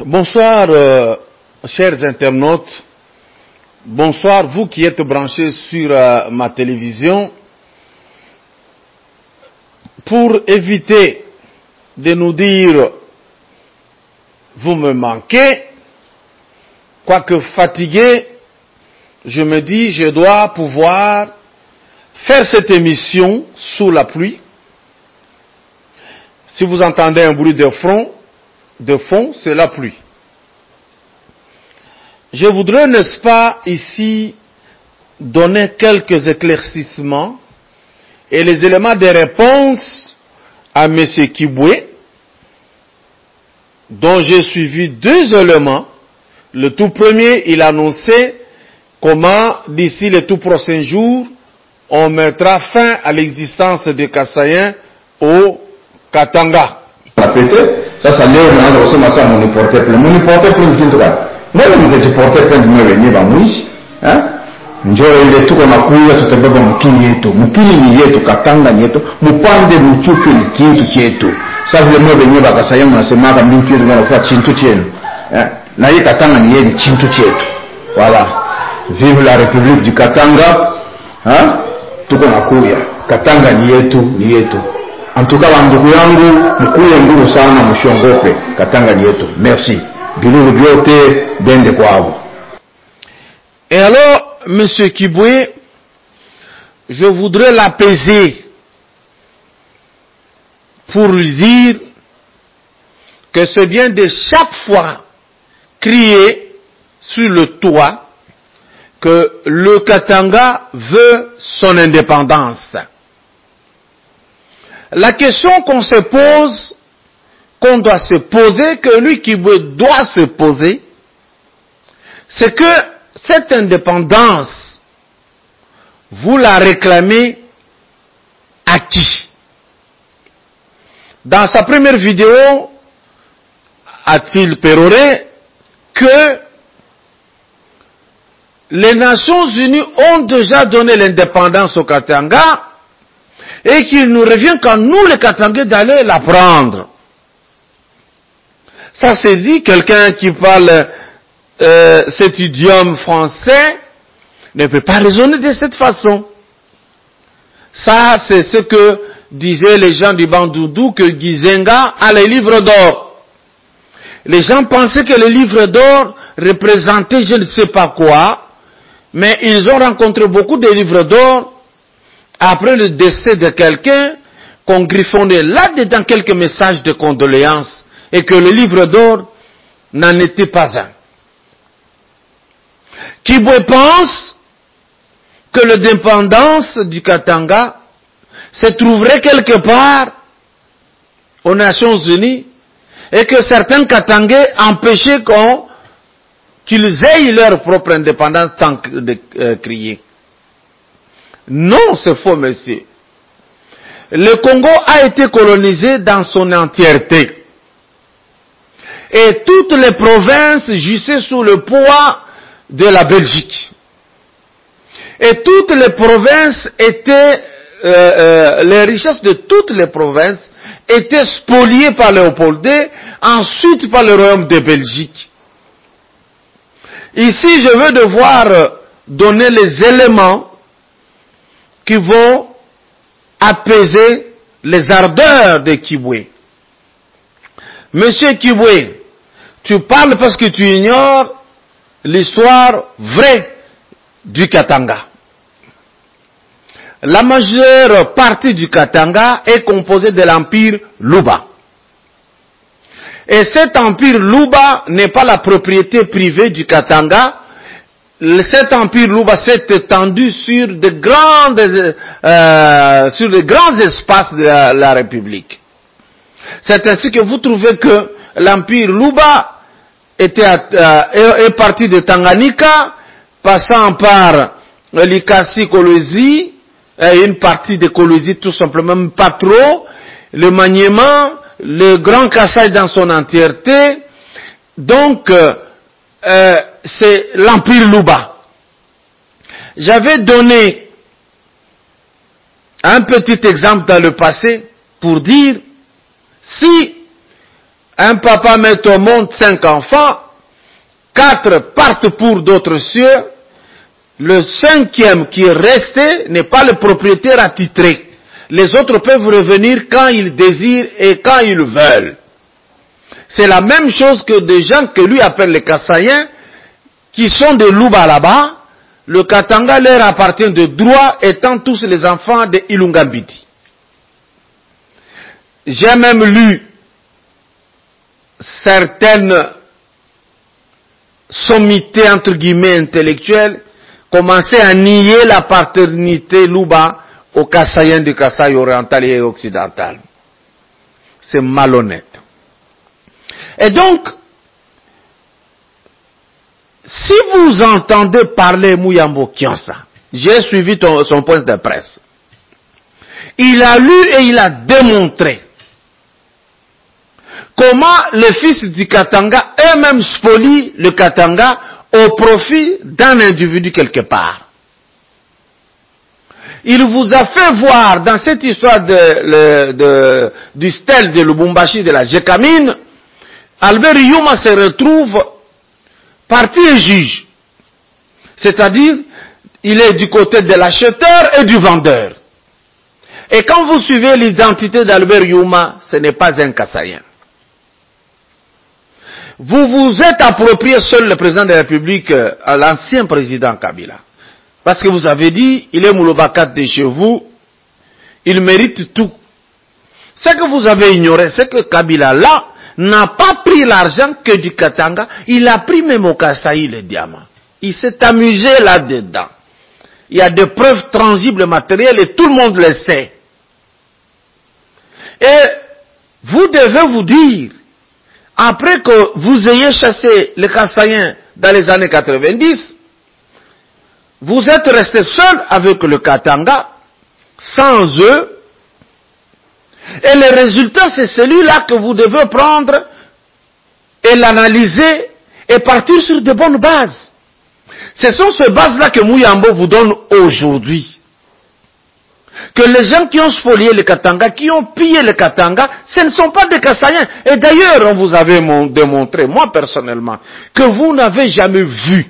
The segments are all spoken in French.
Bonsoir, chers internautes. Bonsoir, vous qui êtes branchés sur ma télévision. Pour éviter de nous dire « vous me manquez », quoique fatigué, je me dis « je dois pouvoir faire cette émission sous la pluie ». Si vous entendez un bruit de fond, c'est la pluie. Je voudrais, n'est-ce pas, ici, donner quelques éclaircissements et les éléments de réponse à M. Kibwe, dont j'ai suivi deux éléments. Le tout premier, il annonçait comment, d'ici les tout prochains jours, on mettra fin à l'existence des Kassaïens au Katanga. Sasa leo naanza kusema sasa muniporte plainte kitu gani? Mbona mngejiporte plainte mwenyewe mwishi? Njoo ile tuko na kuya tutabeba mkini yetu. Mkini ni yetu, Katanga ni yetu. Mupande mchupi ni kintu chetu. Sasa vile mwenyewe bakasaya mnasema kama mtu yetu anakuwa chintu chenu. Na hii Katanga ni yeye chintu chetu. Voilà. Vive la République du Katanga. Tuko na kuya. Katanga ni yetu. Antuka wandugu yangu, mkuye nguvu sana, mshongope. Katanga ni yetu. Merci. Bilulu byote bende kwabo. Et alors, Monsieur Kibwe, je voudrais l'apaiser pour lui dire que c'est bien de chaque fois crier sur le toit que le Katanga veut son indépendance. La question qu'on se pose, qu'on doit se poser, que lui qui doit se poser, c'est que cette indépendance, vous la réclamez à qui? Dans sa première vidéo, a-t-il péroré que les Nations Unies ont déjà donné l'indépendance au Katanga et qu'il nous revient qu'à nous les Katangais d'aller la prendre. Ça c'est dit, quelqu'un qui parle cet idiome français ne peut pas raisonner de cette façon. Ça c'est ce que disaient les gens du Bandundu, que Gizenga a les livres d'or. Les gens pensaient que les livres d'or représentaient je ne sais pas quoi, mais ils ont rencontré beaucoup de livres d'or après le décès de quelqu'un, qu'on griffonnait là-dedans quelques messages de condoléances, et que le livre d'or n'en était pas un. Kibwe pense que l'indépendance du Katanga se trouverait quelque part aux Nations Unies, et que certains Katangais empêchaient qu'ils aient leur propre indépendance tant que de crier. Non, c'est faux, monsieur. Le Congo a été colonisé dans son entièreté. Et toutes les provinces gissaient sous le poids de la Belgique. Et toutes les provinces étaient, les richesses de toutes les provinces étaient spoliées par Léopold II, ensuite par le royaume de Belgique. Ici, je veux devoir donner les éléments qui vont apaiser les ardeurs de Kibwe. Monsieur Kibwe, tu parles parce que tu ignores l'histoire vraie du Katanga. La majeure partie du Katanga est composée de l'empire Luba. Et cet empire Luba n'est pas la propriété privée du Katanga. Cet empire Luba s'est étendu sur de grands espaces de la République. C'est ainsi que vous trouvez que l'empire Luba est parti de Tanganyika, passant par l'Ikasi Kolwezi, et une partie de Kolwezi tout simplement, pas trop, le Maniema, le Grand Kassai dans son entièreté. Donc, c'est l'empire Luba. J'avais donné un petit exemple dans le passé pour dire si un papa met au monde 5 enfants, 4 partent pour d'autres cieux, le 5e qui est resté n'est pas le propriétaire attitré. Les autres peuvent revenir quand ils désirent et quand ils veulent. C'est la même chose que des gens que lui appelle les Kasaïens, qui sont de Luba là-bas. Le Katanga leur appartient de droit, étant tous les enfants de Ilungambidi. J'ai même lu certaines sommités entre guillemets intellectuelles commencer à nier la paternité Luba aux Kasaïens du Kasaï oriental et occidental. C'est malhonnête. Et donc, si vous entendez parler Muyambo Kiansa, j'ai suivi son point de presse. Il a lu et il a démontré comment les fils du Katanga eux-mêmes spolient le Katanga au profit d'un individu quelque part. Il vous a fait voir dans cette histoire du stèle de Lubumbashi de la Jekamine, Albert Yuma se retrouve parti et juge. C'est-à-dire, il est du côté de l'acheteur et du vendeur. Et quand vous suivez l'identité d'Albert Yuma, ce n'est pas un Kasaïen. Vous vous êtes approprié seul le président de la République à l'ancien président Kabila. Parce que vous avez dit, il est Moulobakat de chez vous, il mérite tout. Ce que vous avez ignoré, c'est que Kabila là, n'a pas pris l'argent que du Katanga, il a pris même au Kasaï le diamant. Il s'est amusé là-dedans. Il y a des preuves tangibles matérielles et tout le monde le sait. Et vous devez vous dire, après que vous ayez chassé les Kasaïens dans les années 90, vous êtes resté seul avec le Katanga, sans eux, et le résultat, c'est celui-là que vous devez prendre et l'analyser et partir sur de bonnes bases. Ce sont ces bases-là que Muyambo vous donne aujourd'hui. Que les gens qui ont spolié le Katanga, qui ont pillé le Katanga, ce ne sont pas des Kasaïens. Et d'ailleurs, on vous avait démontré, moi personnellement, que vous n'avez jamais vu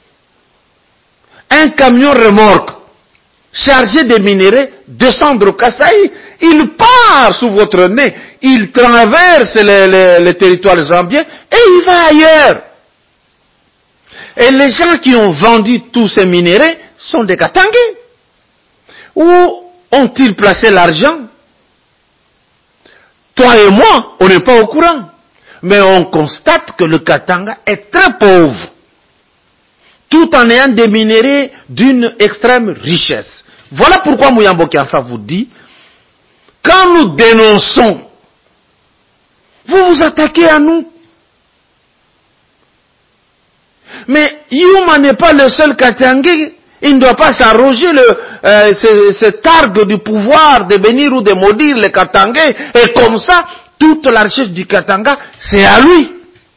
un camion remorque chargé de minerais descendre au Kasaï. Il part sous votre nez, il traverse les territoires zambiens et il va ailleurs. Et les gens qui ont vendu tous ces minéraux sont des Katangais. Où ont-ils placé l'argent? Toi et moi, on n'est pas au courant. Mais on constate que le Katanga est très pauvre, tout en ayant des minéraux d'une extrême richesse. Voilà pourquoi Muyambo Kiansa vous dit, quand nous dénonçons, vous vous attaquez à nous. Mais Yuma n'est pas le seul Katangais. Il ne doit pas s'arroger ce targue du pouvoir de bénir ou de maudire les Katangais. Et comme ça, toute la richesse du Katanga, c'est à lui.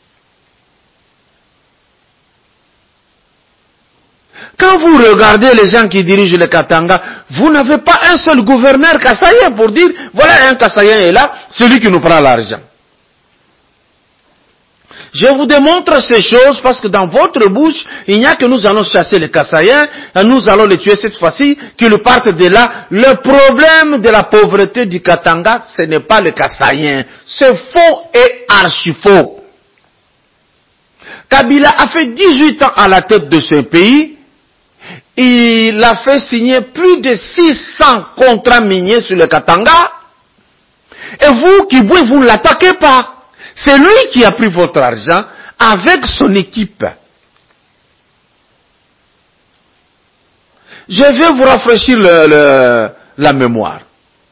Quand vous regardez les gens qui dirigent le Katanga, vous n'avez pas un seul gouverneur kassaïen pour dire, voilà un kassaïen est là, celui qui nous prend l'argent. Je vous démontre ces choses parce que dans votre bouche, il n'y a que nous allons chasser les Kassaïens, et nous allons les tuer cette fois-ci, qu'ils partent de là. Le problème de la pauvreté du Katanga, ce n'est pas les Kassaïens. C'est faux et archi faux. Kabila a fait 18 ans à la tête de ce pays. Il a fait signer plus de 600 contrats miniers sur le Katanga. Et vous, Kiboué, vous ne l'attaquez pas. C'est lui qui a pris votre argent avec son équipe. Je vais vous rafraîchir la mémoire.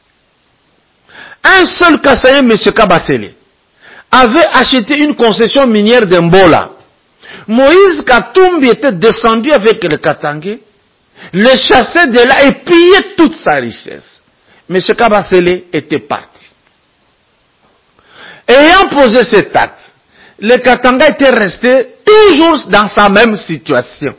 Un seul Kassaïen, M. Kabasele, avait acheté une concession minière d'Embola. Moïse Katumbi était descendu avec le Katangais, le chassait de là et pillait toute sa richesse. M. Kabasele était parti. Ayant posé cet acte, le Katanga était resté toujours dans sa même situation.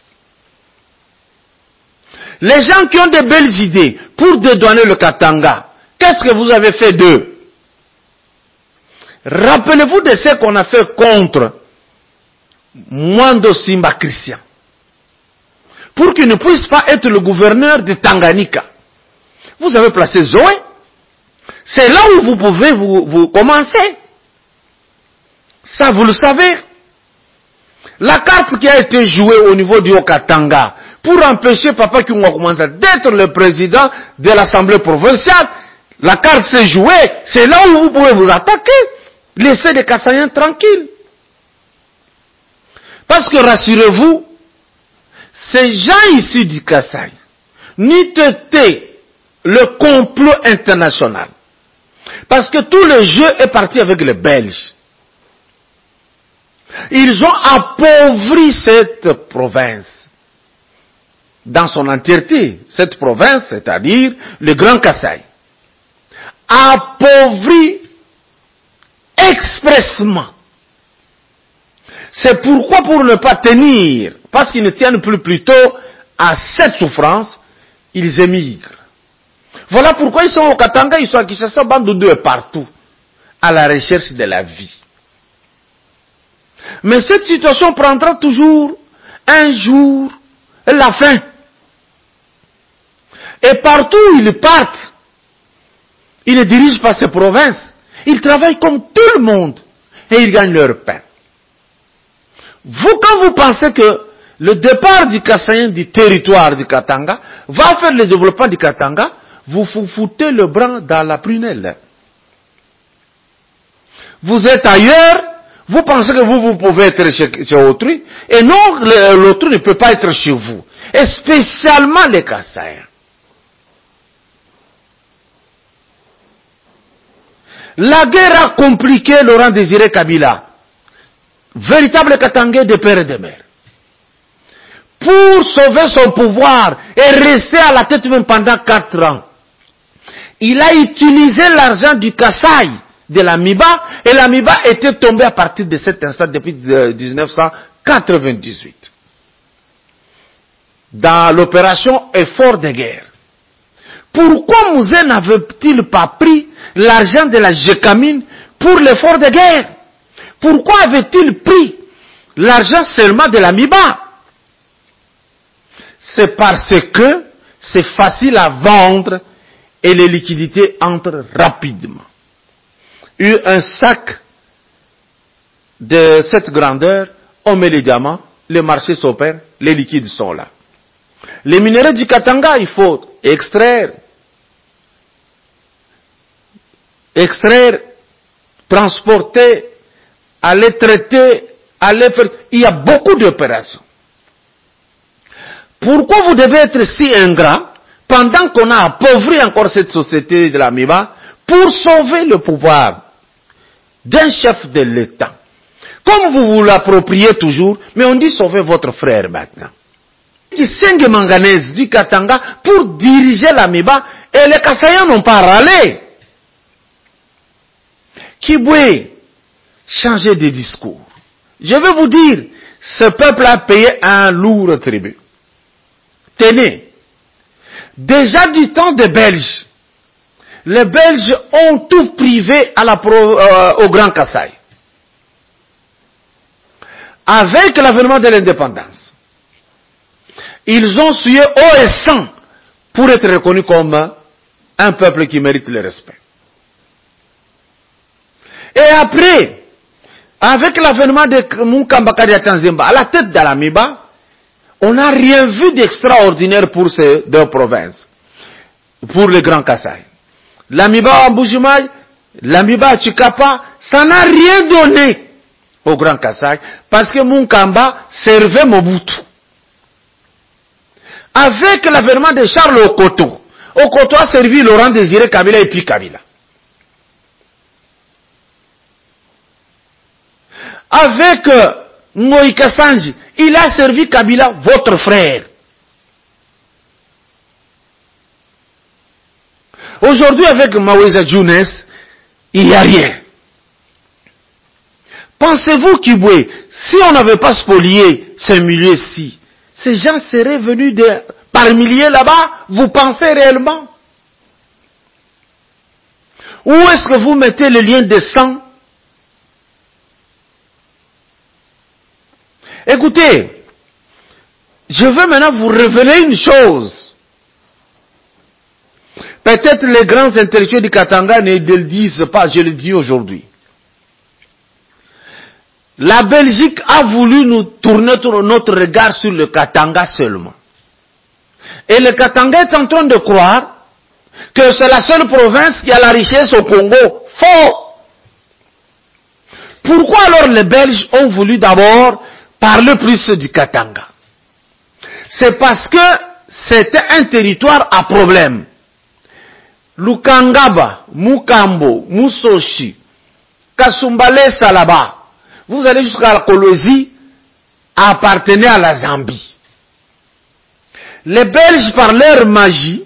Les gens qui ont de belles idées pour dédouaner le Katanga, qu'est-ce que vous avez fait d'eux? Rappelez-vous de ce qu'on a fait contre Mwando Simba Christian, pour qu'il ne puisse pas être le gouverneur de Tanganyika. Vous avez placé Zoé. C'est là où vous pouvez vous commencer. Ça, vous le savez. La carte qui a été jouée au niveau du Haut-Katanga pour empêcher Papa Kyungwa d'être le président de l'Assemblée provinciale, la carte s'est jouée. C'est là où vous pouvez vous attaquer. Laissez les Kasaïens tranquilles. Parce que rassurez-vous, ces gens ici du Kasaï n'eût été le complot international. Parce que tout le jeu est parti avec les Belges. Ils ont appauvri cette province dans son entièreté. Cette province, c'est-à-dire le Grand Kasaï, appauvri expressement. C'est pourquoi, pour ne pas tenir, parce qu'ils ne tiennent plus plutôt à cette souffrance, ils émigrent. Voilà pourquoi ils sont au Katanga, ils sont à Kinshasa, Bandundu et partout, à la recherche de la vie. Mais cette situation prendra toujours un jour la fin. Et partout où ils partent, ils ne dirigent pas ces provinces. Ils travaillent comme tout le monde et ils gagnent leur pain. Vous, quand vous pensez que le départ du Kasaïen du territoire du Katanga va faire le développement du Katanga, vous vous foutez le bras dans la prunelle. Vous êtes ailleurs, vous pensez que vous pouvez être chez autrui, et non, l'autrui ne peut pas être chez vous. Et spécialement les Kasaïens. La guerre a compliqué Laurent Désiré Kabila, véritable Katangais de père et de mère. Pour sauver son pouvoir et rester à la tête même pendant 4 ans, il a utilisé l'argent du Kasaï, de l'Amiba, et l'Amiba était tombée à partir de cet instant depuis 1998. Dans l'opération Effort de guerre. Pourquoi Mouzé n'avait-il pas pris l'argent de la Gécamine pour l'effort de guerre? Pourquoi avait-il pris l'argent seulement de l'Amiba? C'est parce que c'est facile à vendre et les liquidités entrent rapidement. Un sac de cette grandeur, on met les diamants, le marché s'opère, les liquides sont là. Les minéraux du Katanga, il faut extraire, transporter, aller traiter, aller faire. Il y a beaucoup d'opérations. Pourquoi vous devez être si ingrat pendant qu'on a appauvri encore cette société de l'Amiba pour sauver le pouvoir d'un chef de l'État? Comme vous vous l'appropriez toujours, mais on dit sauver votre frère maintenant. Qui saigne manganèse du Katanga pour diriger l'Amiba et les Kasaïens n'ont pas râlé. Kibwe, changez de discours. Je vais vous dire, ce peuple a payé un lourd tribut. Tenez, déjà du temps des Belges, les Belges ont tout privé au Grand Kasaï. Avec l'avènement de l'indépendance, ils ont sué eau et sang pour être reconnus comme un peuple qui mérite le respect. Et après, avec l'avènement de Mukambakari Tanzimba à la tête de l'Amiba, on n'a rien vu d'extraordinaire pour ces 2 provinces, pour le Grand Kasaï. L'Amiba à Mbujimaï, l'Amiba à Chikapa, ça n'a rien donné au Grand Kasaï, parce que Mukamba servait Mobutu. Avec l'avènement de Charles Okoto a servi Laurent Désiré Kabila et puis Kabila. Avec Moïka Sanji, il a servi Kabila, votre frère. Aujourd'hui, avec Maweza Younes, il n'y a rien. Pensez-vous, Kibwe, si on n'avait pas spolié ces milieux-ci, ces gens seraient venus par milliers là-bas? Vous pensez réellement? Où est-ce que vous mettez le lien de sang Écoutez, je veux maintenant vous révéler une chose. Peut-être les grands intellectuels du Katanga ne le disent pas, je le dis aujourd'hui. La Belgique a voulu nous tourner notre regard sur le Katanga seulement. Et le Katanga est en train de croire que c'est la seule province qui a la richesse au Congo. Faux! Pourquoi alors les Belges ont voulu d'abord parler plus du Katanga? C'est parce que c'était un territoire à problème. Lukangaba, Mukambo, Musoshi, Kasumbale Salaba, vous allez jusqu'à la Kolwezi, appartenait à la Zambie. Les Belges, par leur magie,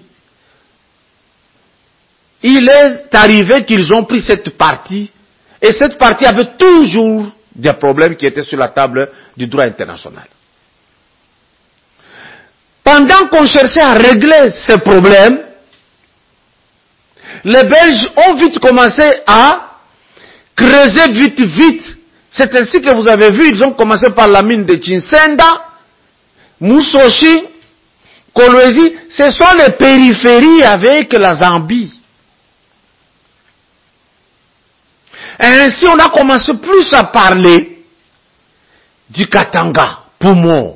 il est arrivé qu'ils ont pris cette partie, et cette partie avait toujours des problèmes qui étaient sur la table du droit international. Pendant qu'on cherchait à régler ces problèmes, les Belges ont vite commencé à creuser vite. C'est ainsi que vous avez vu, ils ont commencé par la mine de Chinsenda, Musoshi, Kolwezi. Ce sont les périphéries avec la Zambie. Et ainsi, on a commencé plus à parler du Katanga. Poumon.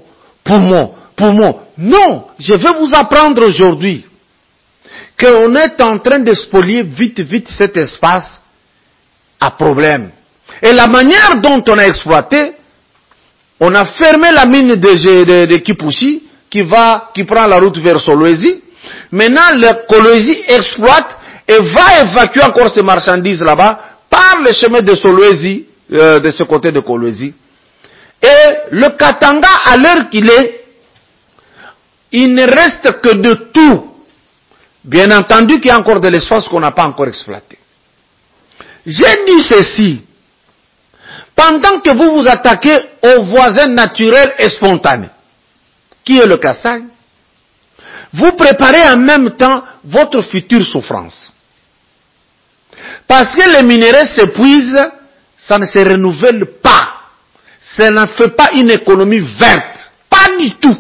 Non, je vais vous apprendre aujourd'hui qu'on est en train de spolier vite cet espace à problème. Et la manière dont on a exploité, on a fermé la mine de Kipushi qui prend la route vers Solwezi. Maintenant, le Kolwezi exploite et va évacuer encore ces marchandises là-bas par le chemin de Solwezi, de ce côté de Kolwezi. Et le Katanga, à l'heure qu'il est, il ne reste que de tout. Bien entendu qu'il y a encore de l'espace qu'on n'a pas encore exploité. J'ai dit ceci. Pendant que vous vous attaquez aux voisins naturels et spontanés, qui est le Kassai, vous préparez en même temps votre future souffrance. Parce que les minéraux s'épuisent, ça ne se renouvelle pas. Ça ne fait pas une économie verte. Pas du tout.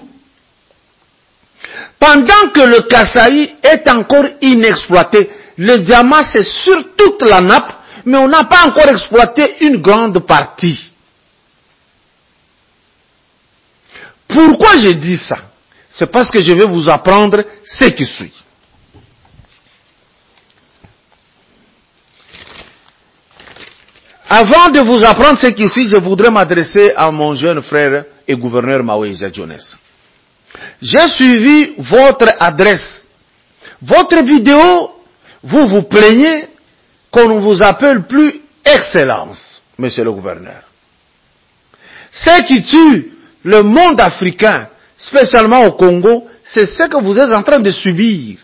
Pendant que le Kasaï est encore inexploité, le diamant c'est sur toute la nappe, mais on n'a pas encore exploité une grande partie. Pourquoi je dis ça? C'est parce que je vais vous apprendre ce qui suit. Avant de vous apprendre ce qui suit, je voudrais m'adresser à mon jeune frère et gouverneur Maouéja Jones. J'ai suivi votre adresse. Votre vidéo, vous vous plaignez qu'on ne vous appelle plus Excellence, monsieur le gouverneur. Ce qui tue le monde africain, spécialement au Congo, c'est ce que vous êtes en train de subir.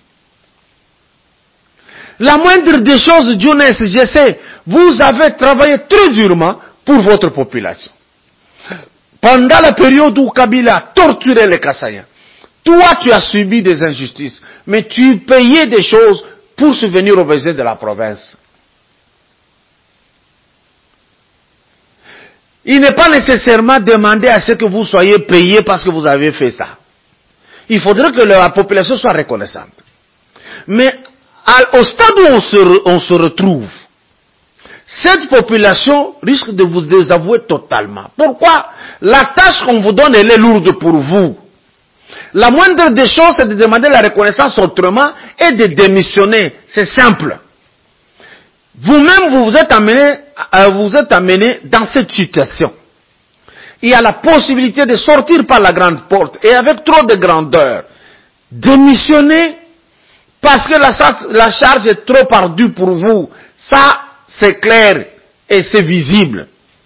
La moindre des choses, Jones, je sais, vous avez travaillé très durement pour votre population. Pendant la période où Kabila a torturé les Kassaïens, toi tu as subi des injustices, mais tu payais des choses pour subvenir aux besoins de la province. Il n'est pas nécessairement demandé à ce que vous soyez payé parce que vous avez fait ça. Il faudrait que la population soit reconnaissante. Mais au stade où on se retrouve, cette population risque de vous désavouer totalement. Pourquoi? La tâche qu'on vous donne, elle est lourde pour vous. La moindre des choses, c'est de demander la reconnaissance autrement et de démissionner. C'est simple. Vous-même, vous êtes amené dans cette situation. Il y a la possibilité de sortir par la grande porte et avec trop de grandeur, démissionner parce que la charge est trop ardue pour vous. Ça, c'est clair et c'est visible.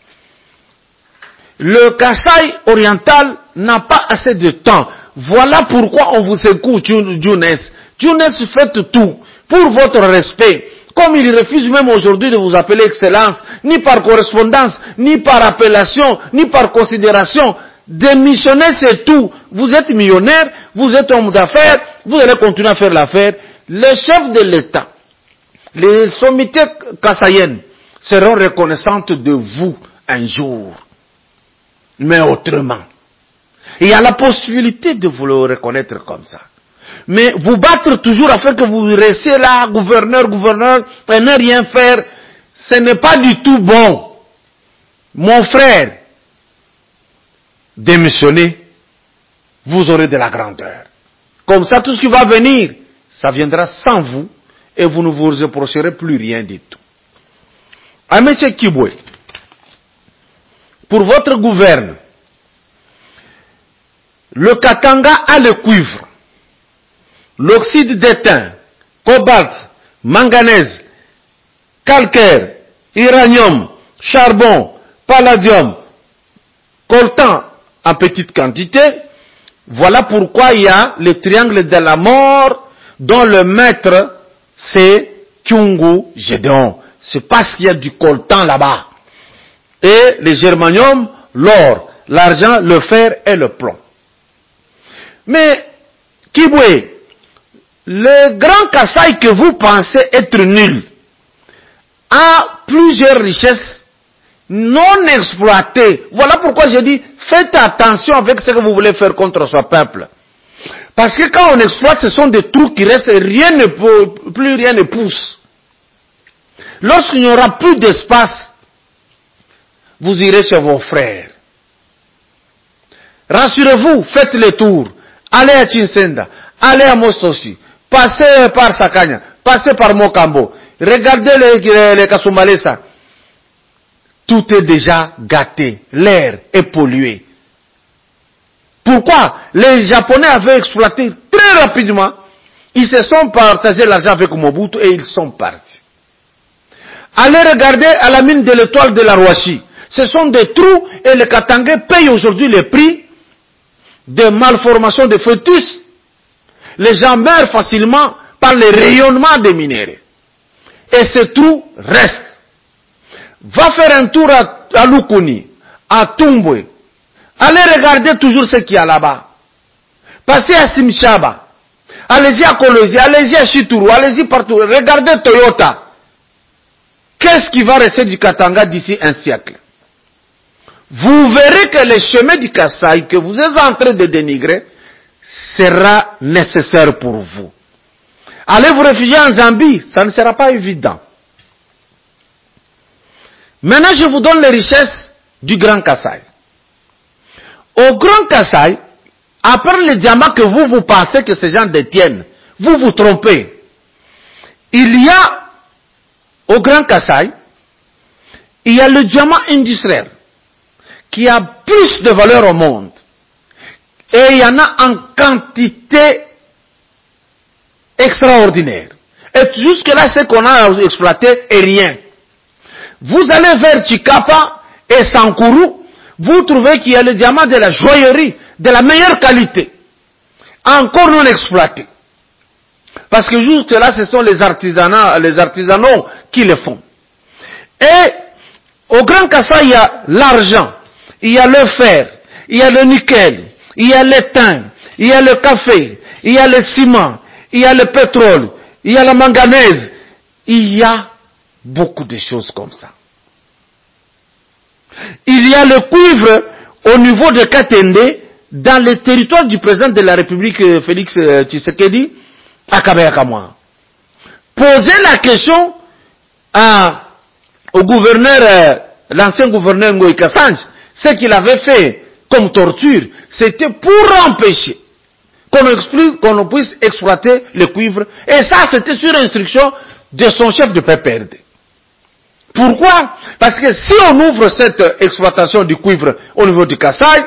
Le Kasaï oriental n'a pas assez de temps. Voilà pourquoi on vous écoute, Jones. Jones, faites tout pour votre respect. Comme il refuse même aujourd'hui de vous appeler Excellence, ni par correspondance, ni par appellation, ni par considération. Démissionner, c'est tout. Vous êtes millionnaire, vous êtes homme d'affaires, vous allez continuer à faire l'affaire. Les chefs de l'État, les sommités kassaïennes seront reconnaissantes de vous un jour. mais autrement. Il y a la possibilité de vous le reconnaître comme ça. Mais vous battre toujours afin que vous restiez là, gouverneur, et ne rien faire, ce n'est pas du tout bon. Mon frère, démissionnez, vous aurez de la grandeur. Comme ça, tout ce qui va venir, ça viendra sans vous, et vous ne vous reprocherez plus rien du tout. À M. Kibwe, pour votre gouverne, le Katanga a le cuivre, l'oxyde d'étain, cobalt, manganèse, calcaire, uranium, charbon, palladium, coltan en petite quantité. Voilà pourquoi il y a le triangle de la mort dont le maître c'est Kyungu Gédéon. C'est parce qu'il y a du coltan là-bas. Et le germanium, l'or, l'argent, le fer et le plomb. Mais, Kibwe, le grand Kasaï que vous pensez être nul a plusieurs richesses non exploitées. Voilà pourquoi j'ai dit, faites attention avec ce que vous voulez faire contre ce peuple. Parce que quand on exploite, ce sont des trous qui restent, plus rien ne pousse. Lorsqu'il n'y aura plus d'espace, vous irez chez vos frères. Rassurez-vous, faites le tour. Allez à Chinsenda, allez à Mostosi, passez par Sakanya, passez par Mokambo, regardez les Kasumalesa. Tout est déjà gâté, l'air est pollué. Pourquoi? Les Japonais avaient exploité très rapidement, ils se sont partagés l'argent avec Mobutu et ils sont partis. Allez regarder à la mine de l'étoile de la Rwashi. Ce sont des trous et les Katangais payent aujourd'hui le prix de malformation de fœtus. Les gens meurent facilement par le rayonnement des minéraux. Et ce trou reste. Va faire un tour à Lukuni, à Tumbwe. Allez regarder toujours ce qu'il y a là-bas. Passez à Simshaba. Allez-y à Kolosi, allez-y à Chituru, allez-y partout. Regardez Toyota. Qu'est-ce qui va rester du Katanga d'ici un siècle? Vous verrez que le chemin du Kasaï que vous êtes en train de dénigrer sera nécessaire pour vous. Allez vous réfugier en Zambie, ça ne sera pas évident. Maintenant, je vous donne les richesses du Grand Kasaï. Au Grand Kasaï, après les diamants que vous pensez que ces gens détiennent, vous vous trompez. Il y a, au Grand Kasaï, il y a le diamant industriel qui a plus de valeur au monde. Et il y en a en quantité extraordinaire. Et jusque-là, ce qu'on a exploité est rien. Vous allez vers Chikapa et Sankuru, vous trouvez qu'il y a le diamant de la joaillerie, de la meilleure qualité, encore non exploité. Parce que jusque-là, ce sont les artisanaux qui le font. Et au Grand Kasaï, il y a l'argent, il y a le fer, il y a le nickel, il y a l'étain, il y a le café, il y a le ciment, il y a le pétrole, il y a la manganèse, il y a beaucoup de choses comme ça. Il y a le cuivre au niveau de Katende, dans le territoire du président de la République, Félix Tshisekedi, à Kabeyakamwa. Posez la question au gouverneur, l'ancien gouverneur Ngoï Kassange, ce qu'il avait fait comme torture, c'était pour empêcher qu'on puisse exploiter le cuivre. Et ça, c'était sur instruction de son chef de PPRD. Pourquoi? Parce que si on ouvre cette exploitation du cuivre au niveau du Kasaï,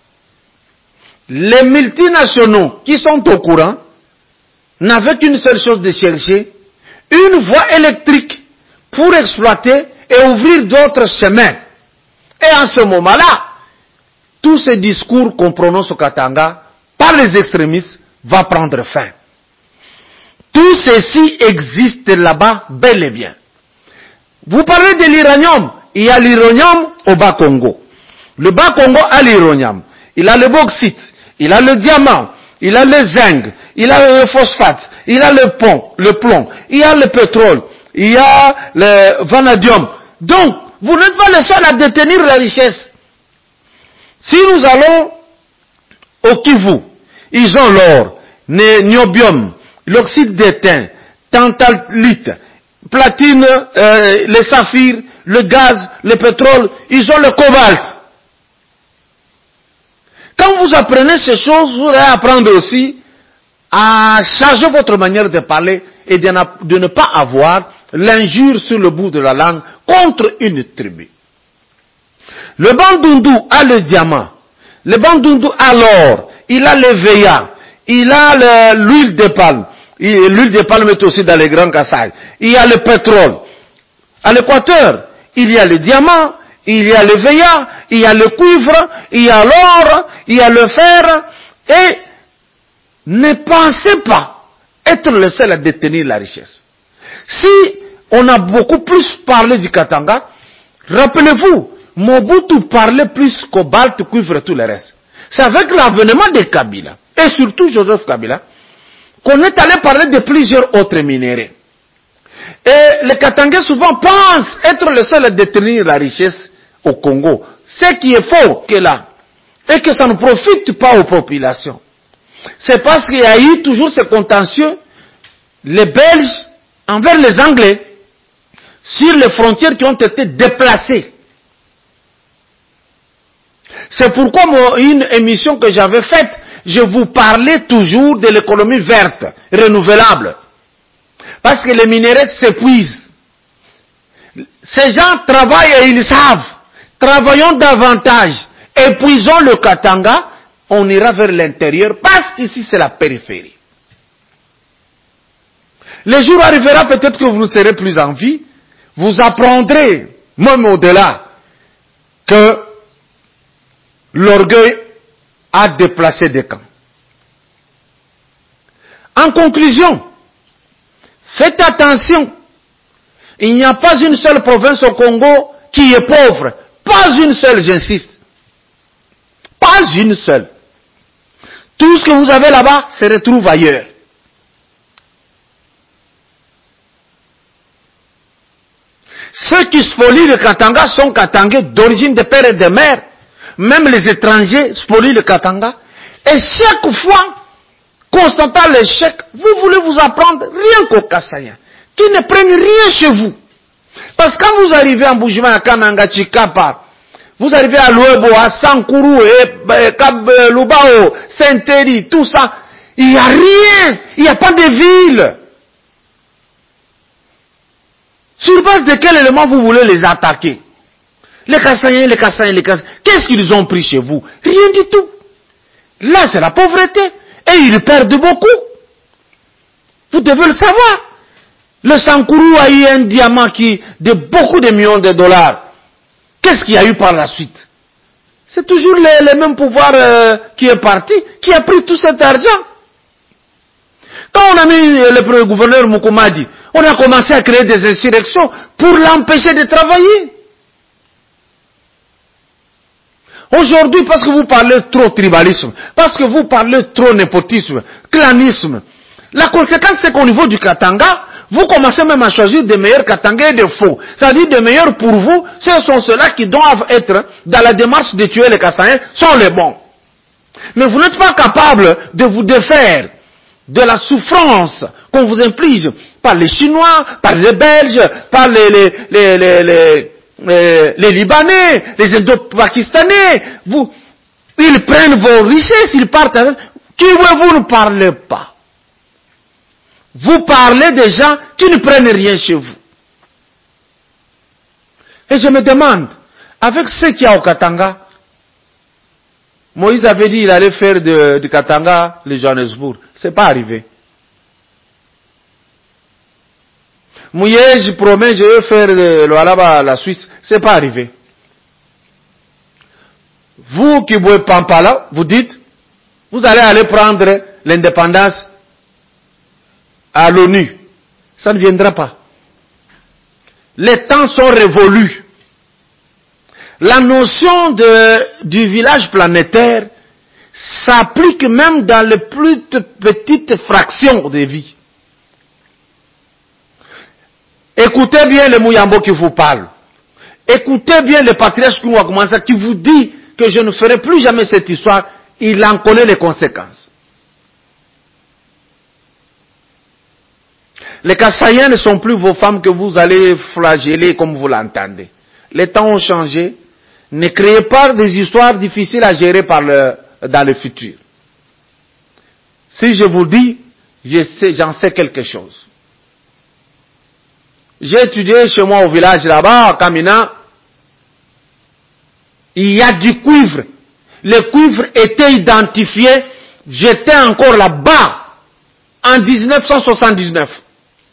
les multinationaux qui sont au courant n'avaient qu'une seule chose de chercher, une voie électrique pour exploiter et ouvrir d'autres chemins. Et en ce moment-là, tout ce discours qu'on prononce au Katanga par les extrémistes va prendre fin. Tout ceci existe là-bas bel et bien. Vous parlez de l'uranium. Il y a l'uranium au Bas-Congo. Le Bas-Congo a l'uranium. Il a le bauxite. Il a le diamant. Il a le zinc. Il a le phosphate. Il a le plomb. Il y a le pétrole. Il y a le vanadium. Donc, vous n'êtes pas le seul à détenir la richesse. Si nous allons au Kivu, ils ont l'or, niobium, l'oxyde d'étain, tantalite, platine, les saphirs, le gaz, le pétrole, ils ont le cobalt. Quand vous apprenez ces choses, vous allez apprendre aussi à changer votre manière de parler et de ne pas avoir l'injure sur le bout de la langue contre une tribu. Le Bandundu a le diamant, le Bandundu a l'or, il a le veya, il a l'huile de palme. L'huile de palme est aussi dans les grands Kassai. Il y a le pétrole. À l'équateur, il y a le diamant, il y a le veya, il y a le cuivre, il y a l'or, il y a le fer. Et ne pensez pas être le seul à détenir la richesse. Si on a beaucoup plus parlé du Katanga, rappelez-vous, Mobutu parlait plus cobalt, cuivre et tout le reste. C'est avec l'avènement de Kabila, et surtout Joseph Kabila, qu'on est allé parler de plusieurs autres minéraux. Et les Katangais souvent pensent être le seul à détenir la richesse au Congo. Ce qui est faux que là, et que ça ne profite pas aux populations. C'est parce qu'il y a eu toujours ce contentieux, les Belges envers les Anglais, sur les frontières qui ont été déplacées. C'est pourquoi une émission que j'avais faite, je vous parlais toujours de l'économie verte, renouvelable. Parce que les minéraux s'épuisent. Ces gens travaillent et ils savent. Travaillons davantage. Épuisons le Katanga, on ira vers l'intérieur, parce qu'ici c'est la périphérie. Le jour arrivera peut-être que vous ne serez plus en vie, vous apprendrez, même au-delà, que l'orgueil a déplacé des camps. En conclusion, faites attention, il n'y a pas une seule province au Congo qui est pauvre, pas une seule, j'insiste. Pas une seule. Tout ce que vous avez là-bas se retrouve ailleurs. Ceux qui spolient le Katanga sont Katangais d'origine de père et de mère. Même les étrangers spolient le Katanga. Et chaque fois, constatant l'échec, vous voulez vous apprendre rien qu'aux Kassaïens, qui ne prennent rien chez vous. Parce que quand vous arrivez en Boujima, à Kananga, Chikapa, vous arrivez à Luebo, à Sankuru, Lubao, Saint-Éry, tout ça, il n'y a rien, il n'y a pas de ville. Sur base de quel élément vous voulez les attaquer? Les Kassaïens, qu'est-ce qu'ils ont pris chez vous? Rien du tout. Là, c'est la pauvreté. Et ils perdent beaucoup. Vous devez le savoir. Le Sankuru a eu un diamant de beaucoup de millions de dollars. Qu'est-ce qu'il y a eu par la suite? C'est toujours le même pouvoir qui est parti, qui a pris tout cet argent. Quand on a mis le gouverneur Mukumadi, on a commencé à créer des insurrections pour l'empêcher de travailler. Aujourd'hui, parce que vous parlez trop tribalisme, parce que vous parlez trop népotisme, clanisme, la conséquence c'est qu'au niveau du Katanga, vous commencez même à choisir des meilleurs Katangais et des faux. C'est-à-dire des meilleurs pour vous, ce sont ceux-là qui doivent être dans la démarche de tuer les Kassaïens, sont les bons. Mais vous n'êtes pas capable de vous défaire de la souffrance qu'on vous inflige par les Chinois, par les Belges, par les Libanais, les Indo-Pakistanais. Ils prennent vos richesses, ils partent avec. Vous ne parlez pas. Vous parlez des gens qui ne prennent rien chez vous. Et je me demande, avec ce qu'il y a au Katanga, Moïse avait dit qu'il allait faire du Katanga le Johannesburg. C'est pas arrivé. Moïse promet, je vais faire le Alaba la Suisse. C'est pas arrivé. Vous qui boivez Pampala, vous dites, vous allez aller prendre l'indépendance à l'ONU. Ça ne viendra pas. Les temps sont révolus. La notion du village planétaire s'applique même dans les plus petites fractions de vie. Écoutez bien le Mouyambo qui vous parle. Écoutez bien le patriarche Kouakoumassa qui vous dit que je ne ferai plus jamais cette histoire, il en connaît les conséquences. Les Kassaïens ne sont plus vos femmes que vous allez flageller comme vous l'entendez. Les temps ont changé. Ne créez pas des histoires difficiles à gérer dans le futur. Si je vous dis, j'en sais quelque chose. J'ai étudié chez moi au village là-bas, à Kamina. Il y a du cuivre. Le cuivre était identifié. J'étais encore là-bas en 1979.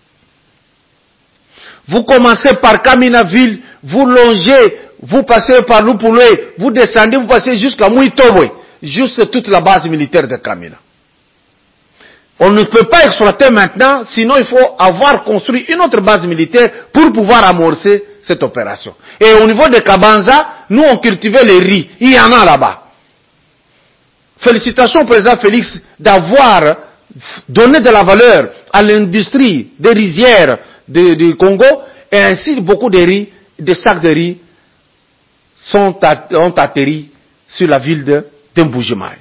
Vous commencez par Kamina ville, vous longez, vous passez par Lupouloué, vous descendez, vous passez jusqu'à Mouitobwe, juste toute la base militaire de Kamina. On ne peut pas exploiter maintenant, sinon il faut avoir construit une autre base militaire pour pouvoir amorcer cette opération. Et au niveau de Kabanza, nous on cultivait les riz, il y en a là-bas. Félicitations au président Félix d'avoir donné de la valeur à l'industrie des rizières du Congo, et ainsi beaucoup de riz, des sacs de riz ont atterri sur la ville de Mbujimaï.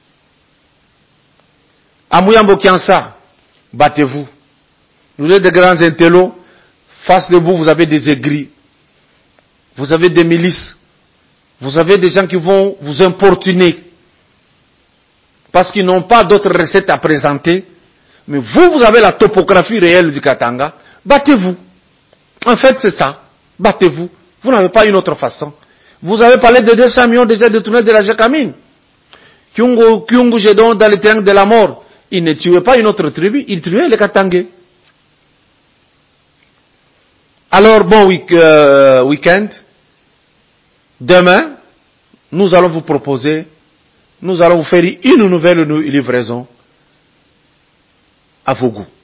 À Mouyambo Kiansa, battez-vous. Vous êtes de grands intellos, face de vous, vous avez des aigris, vous avez des milices, vous avez des gens qui vont vous importuner, parce qu'ils n'ont pas d'autres recettes à présenter, mais vous avez la topographie réelle du Katanga, battez-vous. En fait, c'est ça. Battez-vous. Vous n'avez pas une autre façon. Vous avez parlé de 200 millions déjà détournés de la Jacamine. Kyungu Jedon dans le triangle de la mort. Il ne tuait pas une autre tribu, il tuait les Katangais. Alors, bon week-end. Demain, nous allons vous proposer, nous allons vous faire une nouvelle livraison à vos goûts.